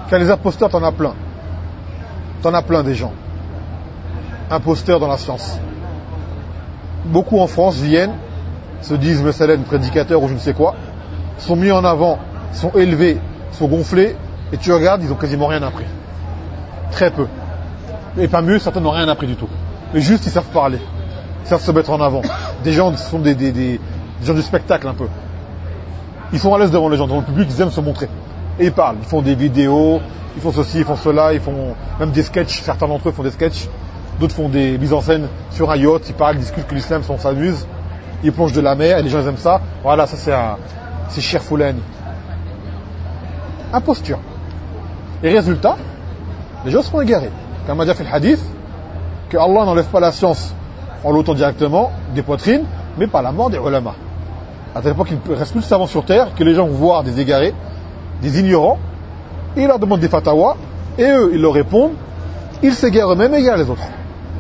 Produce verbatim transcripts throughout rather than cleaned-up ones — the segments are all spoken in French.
Car les imposteurs, t'en as plein. T'en as plein des gens. Imposteurs dans la science. Beaucoup en France viennent, se disent Messalen, prédicateurs ou je ne sais quoi, sont mis en avant, sont élevés, sont gonflés, et tu regardes, ils ont quasiment rien appris. Très peu. Et pas mieux, certains n'ont rien appris du tout. Mais juste, ils savent parler. Ils savent se mettre en avant. Des gens qui sont des, des, des, des gens du spectacle un peu. Ils sont à l'aise devant les gens, devant le public, ils aiment se montrer. Et ils parlent, ils font des vidéos, ils font ceci, ils font cela, ils font même des sketchs, certains d'entre eux font des sketchs, d'autres font des mises en scène sur un yacht, ils parlent, ils discutent que l'islam, on s'amuse, ils plongent de la mer, et les gens ils aiment ça. Voilà, ça c'est un, c'est Cheikh Foulani. Imposture. Et résultat, les gens seront égarés. Comme on a déjà fait le hadith, que Allah n'enlève pas la science en l'ôtant directement des poitrines, mais par la mort des ulama. À tel point qu'il ne reste plus de savants sur terre, que les gens vont voir des égarés, des ignorants, et ils leur demandent des fatawas, et eux, ils leur répondent, ils s'égarent eux-mêmes et égarent les autres.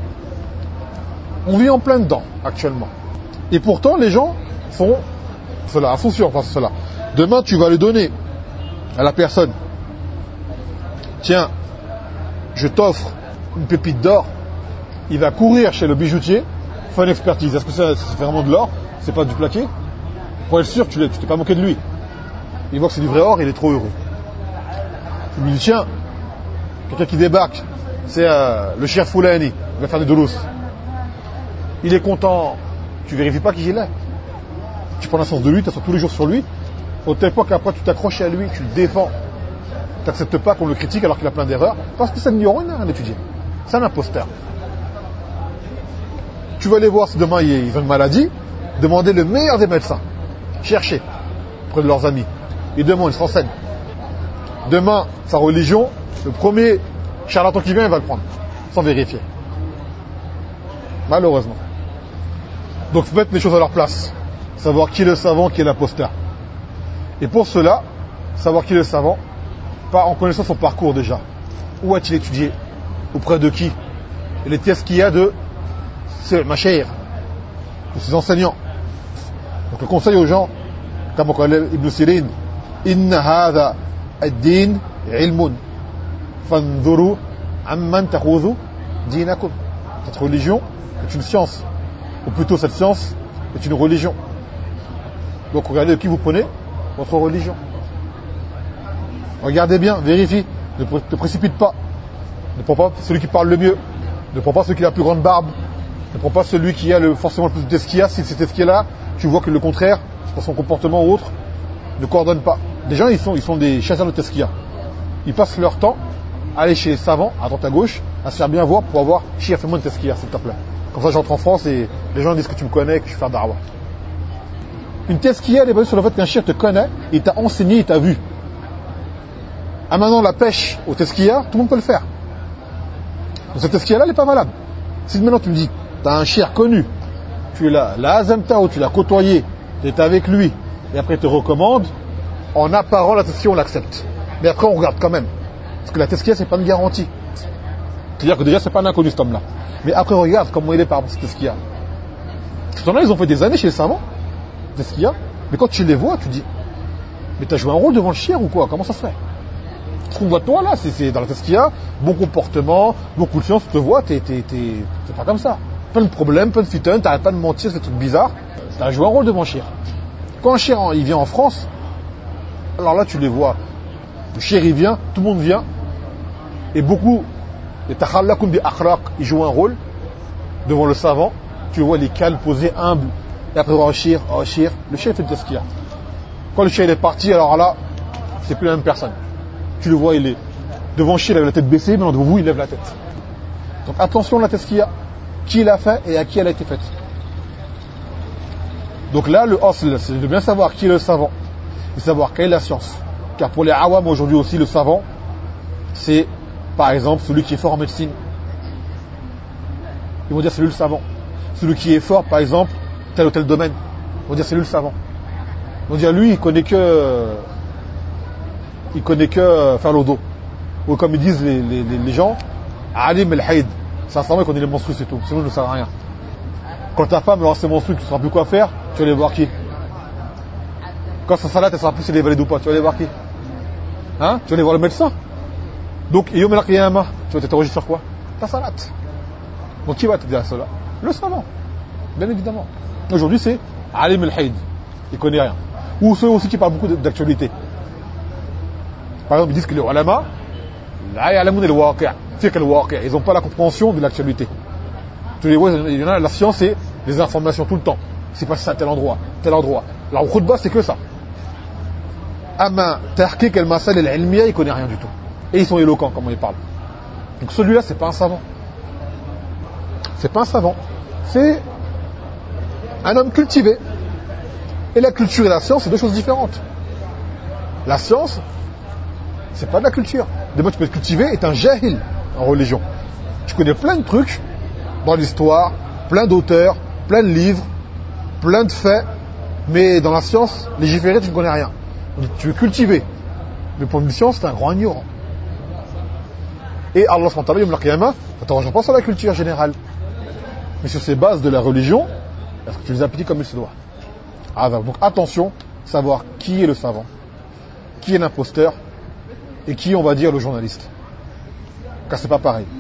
On vit en plein dedans, actuellement. Et pourtant, les gens font cela, attention, face à cela. Demain, tu vas le donner à la personne. Tiens, je t'offre une pépite d'or. Il va courir chez le bijoutier, faire une expertise. Est-ce que c'est, c'est vraiment de l'or? C'est pas du plaqué? Pour être sûr, tu ne t'es pas moqué de lui. Il voit que c'est du vrai or, il est trop heureux. Il lui dit, tiens, quelqu'un qui débarque, c'est euh, le Cheikh Foulani, il va faire des doulos. Il est content, tu vérifies pas qui il est. Tu prends la sens de lui, tu t'assois tous les jours sur lui, au tel point qu'après tu t'accroches à lui, tu le défends. Tu n'acceptes pas qu'on le critique alors qu'il a plein d'erreurs, parce que c'est un ignorant, il n'a rien étudié. C'est un imposteur. Tu vas aller voir si demain ils ont une maladie, demander le meilleur des médecins. Chercher auprès de leurs amis. Ils demandent, ils se renseignent. Demain, sa religion, le premier charlatan qui vient, il va le prendre, sans vérifier. Malheureusement. Donc, il faut mettre les choses à leur place. Savoir qui est le savant, qui est l'imposteur. Et pour cela, savoir qui est le savant, pas en connaissant son parcours déjà. Où a-t-il étudié? Auprès de qui? Et les tests qu'il y a de ses mashaïr, de ses enseignants. Donc le conseil aux gens, comme قال Ibn Sirin, إن هذا الدين علم فانظروا عمن تأخذوا دينكم. Cette religion est une science, ou plutôt cette science est une religion. Donc regardez de qui vous prenez votre religion. Regardez bien, vérifie, ne te précipite pas. Ne prends pas celui qui parle le mieux, ne prends pas celui qui a la plus grande barbe, ne prends pas celui qui a le, forcément le plus de teskia. Si c'est teskia-là, tu vois que le contraire, par son comportement ou autre, ne coordonne pas. Des gens, ils sont, ils sont des chasseurs de teskia. Ils passent leur temps à aller chez les savants, à droite à gauche, à se faire bien voir pour avoir « Chia, fais-moi une teskia, s'il te plaît ». Comme ça, j'entre en France et les gens disent que tu me connais, que je vais faire da'wa. Une teskia, elle est basée sur le fait qu'un chien te connaît, il t'a enseigné, il t'a vu. Ah, maintenant, la pêche au teskia, tout le monde peut le faire. Donc cette teskia-là, elle n'est pas valable. Si maintenant tu me dis, tu as un chien connu, tu l'as, la Azemtao, tu l'as côtoyé, tu es avec lui, et après il te recommande, en apparent, la teskia, on l'accepte. Mais après, on regarde quand même. Parce que la teskia, c'est pas une garantie. C'est-à-dire que déjà, c'est pas un inconnu, cet homme-là. Mais après, regarde comment il est par rapport à cette teskia. Ces gens-là, ils ont fait des années chez les savants, teskia, mais quand tu les vois, tu dis, mais tu as joué un rôle devant le chien ou quoi? Comment ça se fait? Ce qu'on voit de toi là, c'est, c'est dans la teskia, bon comportement, beaucoup de science, tu te vois, t'es, t'es, t'es, t'es pas comme ça. Plein de problèmes, plein de fitons, t'arrêtes pas de mentir, c'est des trucs bizarres. T'as joué un rôle devant le chien. Quand un chien il vient en France, alors là tu les vois. Le chien il vient, tout le monde vient, et beaucoup, les takhallakum bi akhlaq, ils jouent un rôle devant le savant. Tu vois les calmes posés, humbles, et après oh chien, oh chien, le chien fait le teskia. Quand le chien il est parti, alors là, c'est plus la même personne. Tu le vois, il est devant le chien, il avait la tête baissée, mais devant vous, il lève la tête. Donc attention à la teskia, qui l'a fait et à qui elle a été faite. Donc là, le asl, c'est de bien savoir qui est le savant et savoir quelle est la science. Car pour les awam aujourd'hui aussi, le savant, c'est par exemple celui qui est fort en médecine. Ils vont dire c'est lui le savant. Celui qui est fort, par exemple, tel ou tel domaine, ils vont dire c'est lui le savant. Ils vont dire lui, il connaît que il connaît que faire l'odo. Ou comme ils disent les, les, les gens, Alim el-Haïd, c'est un savant qui connaît les menstrues, c'est tout. Sinon, il ne sert à rien. Quand ta femme aura ses menstrues, tu ne sauras plus quoi faire, tu vas aller voir qui? Quand sa salade, elle sera plus si elle est valide ou pas, tu vas aller voir qui? Hein? Tu vas aller voir le médecin? Donc, Yom al-Qiyamah, tu vas t'interroger sur quoi? Ta salat. Donc, qui va t'aider à cela? Le savant, bien évidemment. Aujourd'hui, c'est Alim al-Hayd. Il connaît rien. Ou ceux aussi qui parlent beaucoup d'actualité. Par exemple, ils disent que les ulama, ils n'ont pas la compréhension de l'actualité. Tu les vois, il y en a, la science, c'est les informations tout le temps. C'est passé à tel endroit, tel endroit. Alors, au khutbah, c'est que ça. Ama, tahqiq al-masal al-ilmiya, il connaît rien du tout. Et ils sont éloquents, comment ils parlent. Donc celui-là, c'est pas un savant. C'est pas un savant. C'est un homme cultivé. Et la culture et la science, c'est deux choses différentes. La science, c'est pas de la culture. D'abord, tu peux être cultivé et être un jahil en religion. Tu connais plein de trucs dans l'histoire, plein d'auteurs, plein de livres, plein de faits, mais dans la science, légiférer, tu ne connais rien. Donc, tu es cultivé. Mais pour une science, c'est un grand ignorant. Et Allah subhanahu wa ta'ala, yawm al-qiyamah, ça ne t'arrange pas sur la culture générale, mais sur ces bases de la religion, est-ce que tu les appliques comme il se doit? Ah, donc attention, savoir qui est le savant, qui est l'imposteur, et qui, on va dire, le journaliste. Car c'est pas pareil.